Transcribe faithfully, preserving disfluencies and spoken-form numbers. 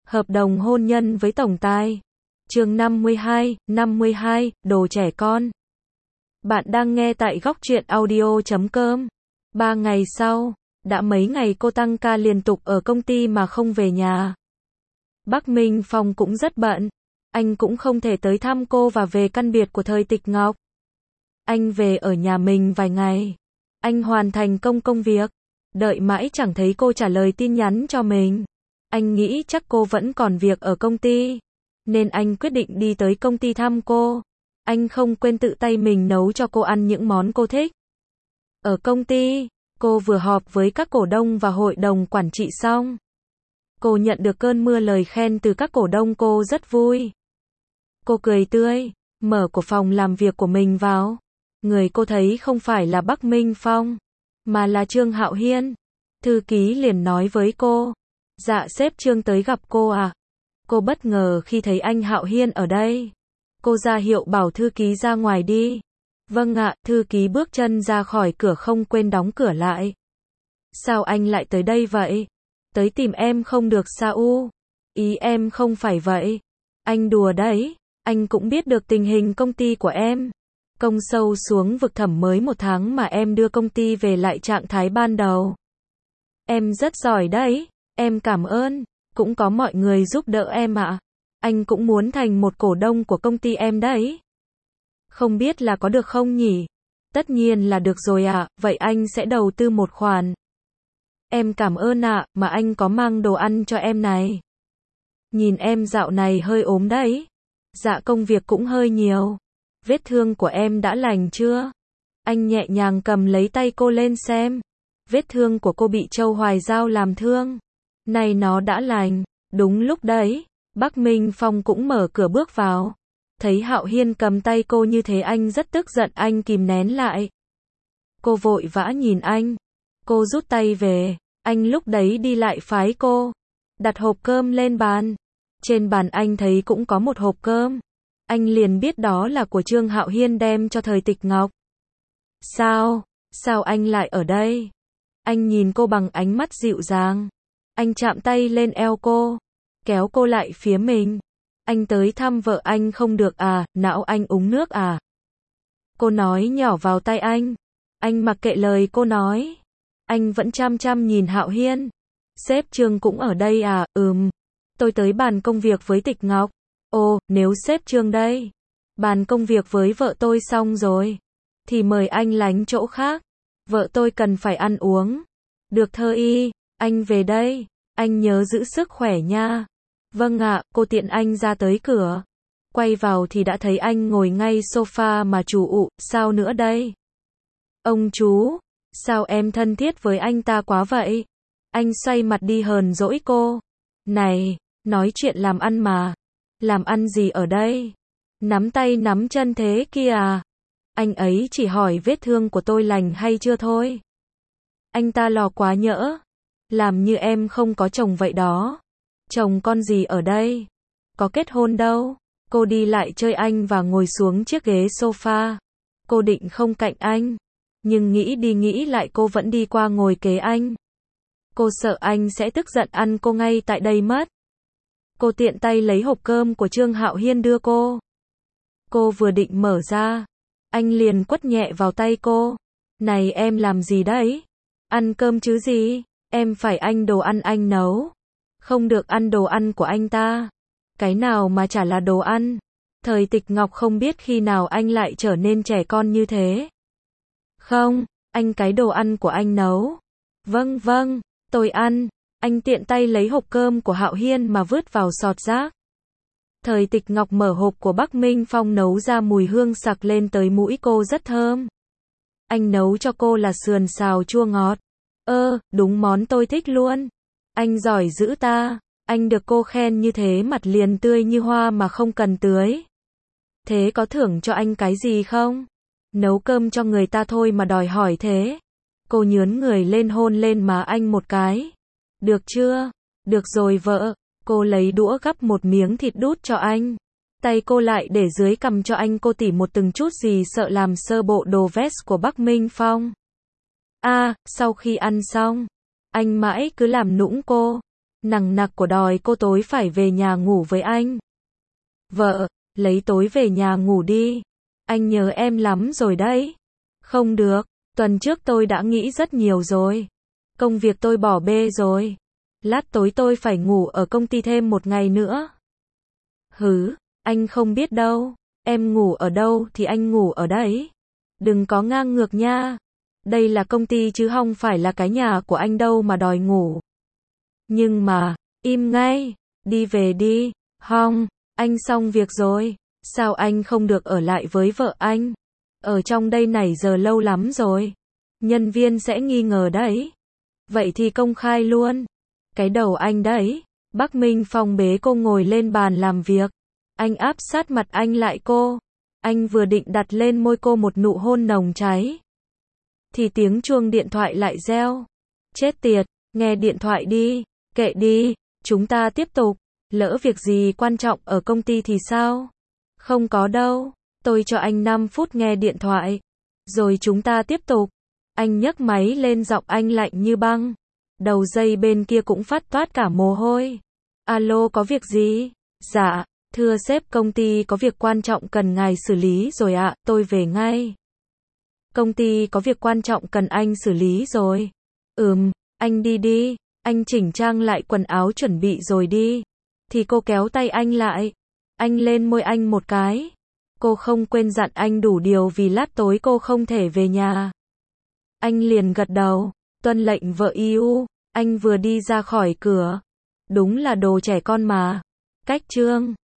Hợp đồng hôn nhân với tổng tài. Chương năm mươi hai, năm mươi hai, đồ trẻ con. Bạn đang nghe tại góc truyện audio chấm com. Ba ngày sau, đã mấy ngày cô tăng ca liên tục ở công ty mà không về nhà. Bắc Minh Phong cũng rất bận. Anh cũng không thể tới thăm cô và về căn biệt của Thời Tịch Ngọc. Anh về ở nhà mình vài ngày. Anh hoàn thành công công việc. Đợi mãi chẳng thấy cô trả lời tin nhắn cho mình. Anh nghĩ chắc cô vẫn còn việc ở công ty. Nên anh quyết định đi tới công ty thăm cô. Anh không quên tự tay mình nấu cho cô ăn những món cô thích. Ở công ty, cô vừa họp với các cổ đông và hội đồng quản trị xong. Cô nhận được cơn mưa lời khen từ các cổ đông, cô rất vui. Cô cười tươi, mở của phòng làm việc của mình vào. Người cô thấy không phải là Bắc Minh Phong, mà là Trương Hạo Hiên. Thư ký liền nói với cô, dạ sếp Trương tới gặp cô à? Cô bất ngờ khi thấy anh Hạo Hiên ở đây. Cô ra hiệu bảo thư ký ra ngoài đi. Vâng ạ, thư ký bước chân ra khỏi cửa không quên đóng cửa lại. Sao anh lại tới đây vậy? Tới tìm em không được sao u? Ý em không phải vậy. Anh đùa đấy, anh cũng biết được tình hình công ty của em. Công sâu xuống vực thẳm mới một tháng mà em đưa công ty về lại trạng thái ban đầu. Em rất giỏi đấy, em cảm ơn, cũng có mọi người giúp đỡ em ạ. Anh cũng muốn thành một cổ đông của công ty em đấy. Không biết là có được không nhỉ? Tất nhiên là được rồi ạ, vậy anh sẽ đầu tư một khoản. Em cảm ơn ạ, mà anh có mang đồ ăn cho em này. Nhìn em dạo này hơi ốm đấy. Dạ công việc cũng hơi nhiều. Vết thương của em đã lành chưa? Anh nhẹ nhàng cầm lấy tay cô lên xem. Vết thương của cô bị Châu Hoài Giao làm thương. Này nó đã lành. Đúng lúc đấy, Bắc Minh Phong cũng mở cửa bước vào. Thấy Hạo Hiên cầm tay cô như thế anh rất tức giận, anh kìm nén lại. Cô vội vã nhìn anh. Cô rút tay về. Anh lúc đấy đi lại phái cô. Đặt hộp cơm lên bàn. Trên bàn anh thấy cũng có một hộp cơm. Anh liền biết đó là của Trương Hạo Hiên đem cho Thời Tịch Ngọc. Sao? Sao anh lại ở đây? Anh nhìn cô bằng ánh mắt dịu dàng. Anh chạm tay lên eo cô, kéo cô lại phía mình. Anh tới thăm vợ anh không được à, não anh uống nước à? Cô nói nhỏ vào tai anh. Anh mặc kệ lời cô nói. Anh vẫn chăm chăm nhìn Hạo Hiên. Sếp Trương cũng ở đây à? Ừm. Tôi tới bàn công việc với Tịch Ngọc. Ồ, nếu sếp Trương đây, bàn công việc với vợ tôi xong rồi, thì mời anh lánh chỗ khác. Vợ tôi cần phải ăn uống. Được thơ y, anh về đây, anh nhớ giữ sức khỏe nha. Vâng ạ, cô tiện anh ra tới cửa. Quay vào thì đã thấy anh ngồi ngay sofa mà chủ ụ, sao nữa đây? Ông chú, sao em thân thiết với anh ta quá vậy? Anh xoay mặt đi hờn dỗi cô. Này, nói chuyện làm ăn mà. Làm ăn gì ở đây? Nắm tay nắm chân thế kia à? Anh ấy chỉ hỏi vết thương của tôi lành hay chưa thôi. Anh ta lò quá nhỡ. Làm như em không có chồng vậy đó. Chồng con gì ở đây? Có kết hôn đâu. Cô đi lại chơi anh và ngồi xuống chiếc ghế sofa. Cô định không cạnh anh. Nhưng nghĩ đi nghĩ lại cô vẫn đi qua ngồi kế anh. Cô sợ anh sẽ tức giận ăn cô ngay tại đây mất. Cô tiện tay lấy hộp cơm của Trương Hạo Hiên đưa cô. Cô vừa định mở ra, anh liền quất nhẹ vào tay cô. Này em làm gì đấy? Ăn cơm chứ gì? Em phải anh đồ ăn anh nấu. Không được ăn đồ ăn của anh ta. Cái nào mà chả là đồ ăn. Thời Tịch Ngọc không biết khi nào anh lại trở nên trẻ con như thế. Không, anh cái đồ ăn của anh nấu. Vâng vâng, tôi ăn. Anh tiện tay lấy hộp cơm của Hạo Hiên mà vứt vào sọt rác. Thời Tịch Ngọc mở hộp của Bắc Minh Phong nấu ra mùi hương sặc lên tới mũi cô rất thơm. Anh nấu cho cô là sườn xào chua ngọt. Ơ, đúng món tôi thích luôn. Anh giỏi dữ ta. Anh được cô khen như thế mặt liền tươi như hoa mà không cần tưới. Thế có thưởng cho anh cái gì không? Nấu cơm cho người ta thôi mà đòi hỏi thế. Cô nhướn người lên hôn lên má anh một cái. Được chưa? Được rồi vợ. Cô lấy đũa gắp một miếng thịt đút cho anh. Tay cô lại để dưới cằm cho anh, cô tỉ một từng chút gì sợ làm sơ bộ đồ vest của Bắc Minh Phong. À, sau khi ăn xong, anh mãi cứ làm nũng cô. nằng nặc của đòi cô tối phải về nhà ngủ với anh. Vợ, lấy tối về nhà ngủ đi. Anh nhớ em lắm rồi đấy. Không được, tuần trước tôi đã nghĩ rất nhiều rồi. Công việc tôi bỏ bê rồi. Lát tối tôi phải ngủ ở công ty thêm một ngày nữa. Hứ, anh không biết đâu. Em ngủ ở đâu thì anh ngủ ở đấy. Đừng có ngang ngược nha. Đây là công ty chứ không phải là cái nhà của anh đâu mà đòi ngủ. Nhưng mà, im ngay, đi về đi. Không, anh xong việc rồi. Sao anh không được ở lại với vợ anh? Ở trong đây này giờ lâu lắm rồi. Nhân viên sẽ nghi ngờ đấy. Vậy thì công khai luôn. Cái đầu anh đấy. Bắc Minh Phong bế cô ngồi lên bàn làm việc. Anh áp sát mặt anh lại cô. Anh vừa định đặt lên môi cô một nụ hôn nồng cháy. Thì tiếng chuông điện thoại lại reo. Chết tiệt, nghe điện thoại đi. Kệ đi, chúng ta tiếp tục. Lỡ việc gì quan trọng ở công ty thì sao? Không có đâu. Tôi cho anh năm phút nghe điện thoại. Rồi chúng ta tiếp tục. Anh nhấc máy lên, giọng anh lạnh như băng. Đầu dây bên kia cũng phát toát cả mồ hôi. Alo, có việc gì? Dạ, thưa sếp, công ty có việc quan trọng cần ngài xử lý rồi ạ, tôi về ngay. Công ty có việc quan trọng cần anh xử lý rồi. Ừm, anh đi đi, anh chỉnh trang lại quần áo chuẩn bị rồi đi. Thì cô kéo tay anh lại. Anh lên môi anh một cái. Cô không quên dặn anh đủ điều vì lát tối cô không thể về nhà. Anh liền gật đầu, tuân lệnh vợ yêu. Anh vừa đi ra khỏi cửa. Đúng là đồ trẻ con mà. Cách chương